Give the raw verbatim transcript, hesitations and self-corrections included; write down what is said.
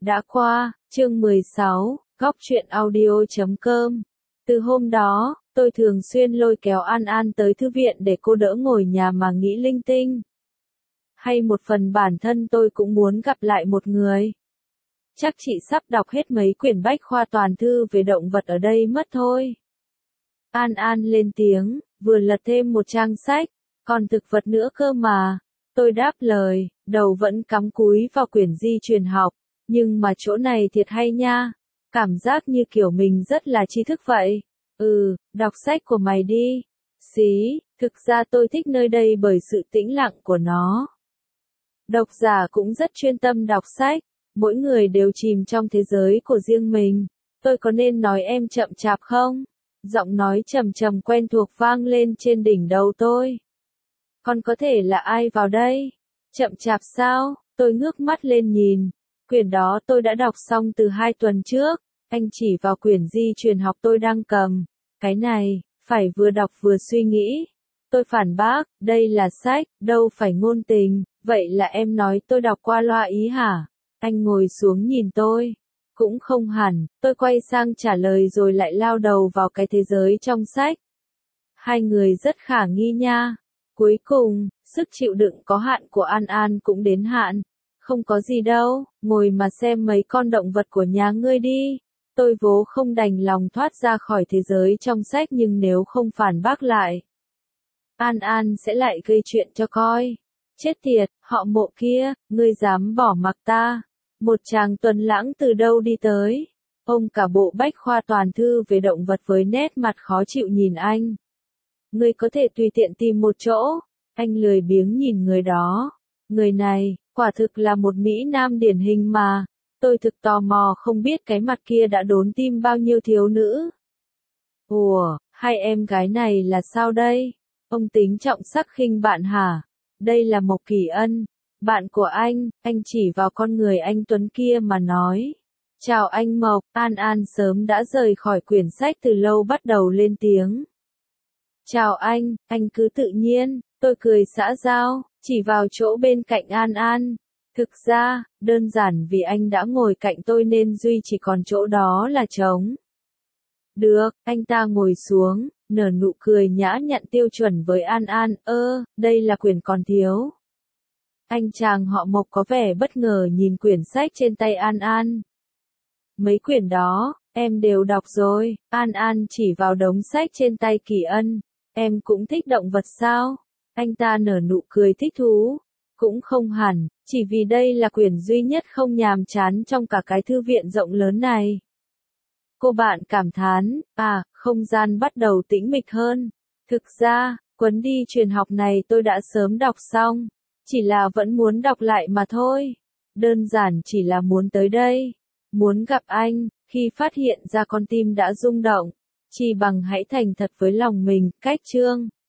Đã qua, chương mười sáu, góc truyện audio chấm com. Từ hôm đó, tôi thường xuyên lôi kéo An An tới thư viện để cô đỡ ngồi nhà mà nghĩ linh tinh. Hay một phần bản thân tôi cũng muốn gặp lại một người. Chắc chị sắp đọc hết mấy quyển bách khoa toàn thư về động vật ở đây mất thôi. An An lên tiếng, vừa lật thêm một trang sách, còn thực vật nữa cơ mà. Tôi đáp lời, đầu vẫn cắm cúi vào quyển di truyền học, nhưng mà chỗ này thiệt hay nha. Cảm giác như kiểu mình rất là tri thức vậy. Ừ, đọc sách của mày đi. Xí, thực ra tôi thích nơi đây bởi sự tĩnh lặng của nó. Độc giả cũng rất chuyên tâm đọc sách, mỗi người đều chìm trong thế giới của riêng mình. Tôi có nên nói em chậm chạp không? Giọng nói trầm trầm quen thuộc vang lên trên đỉnh đầu tôi. Còn có thể là ai vào đây? Chậm chạp sao? Tôi ngước mắt lên nhìn. Quyển đó tôi đã đọc xong từ hai tuần trước. Anh chỉ vào quyển di truyền học tôi đang cầm. Cái này, phải vừa đọc vừa suy nghĩ. Tôi phản bác, đây là sách, đâu phải ngôn tình. Vậy là em nói tôi đọc qua loa ý hả? Anh ngồi xuống nhìn tôi. Cũng không hẳn, tôi quay sang trả lời rồi lại lao đầu vào cái thế giới trong sách. Hai người rất khả nghi nha. Cuối cùng, sức chịu đựng có hạn của An An cũng đến hạn. Không có gì đâu, ngồi mà xem mấy con động vật của nhà ngươi đi. Tôi vốn không đành lòng thoát ra khỏi thế giới trong sách nhưng nếu không phản bác lại, An An sẽ lại gây chuyện cho coi. Chết tiệt, họ Mộ kia, ngươi dám bỏ mặc ta. Một chàng tuần lãng từ đâu đi tới. Ông cả bộ bách khoa toàn thư về động vật với nét mặt khó chịu nhìn anh. Ngươi có thể tùy tiện tìm một chỗ. Anh lười biếng nhìn người đó. Người này, quả thực là một Mỹ Nam điển hình mà. Tôi thực tò mò không biết cái mặt kia đã đốn tim bao nhiêu thiếu nữ. Ủa, hai em gái này là sao đây? Ông tính trọng sắc khinh bạn hả? Đây là Mộc Kỳ Ân. Bạn của anh, anh chỉ vào con người anh Tuấn kia mà nói. Chào anh Mộc, An An sớm đã rời khỏi quyển sách từ lâu bắt đầu lên tiếng. Chào anh, anh cứ tự nhiên, tôi cười xã giao, chỉ vào chỗ bên cạnh An An. Thực ra, đơn giản vì anh đã ngồi cạnh tôi nên duy chỉ còn chỗ đó là trống. Được, anh ta ngồi xuống, nở nụ cười nhã nhặn tiêu chuẩn với An An, ơ, đây là quyển còn thiếu. Anh chàng họ Mộc có vẻ bất ngờ nhìn quyển sách trên tay An An. Mấy quyển đó, em đều đọc rồi. An An chỉ vào đống sách trên tay Kỳ Ân. Em cũng thích động vật sao? Anh ta nở nụ cười thích thú. Cũng không hẳn, chỉ vì đây là quyển duy nhất không nhàm chán trong cả cái thư viện rộng lớn này. Cô bạn cảm thán, à, không gian bắt đầu tĩnh mịch hơn. Thực ra, cuốn đi truyền học này tôi đã sớm đọc xong. Chỉ là vẫn muốn đọc lại mà thôi. Đơn giản chỉ là muốn tới đây. Muốn gặp anh, khi phát hiện ra con tim đã rung động. Chỉ bằng hãy thành thật với lòng mình, cách chương.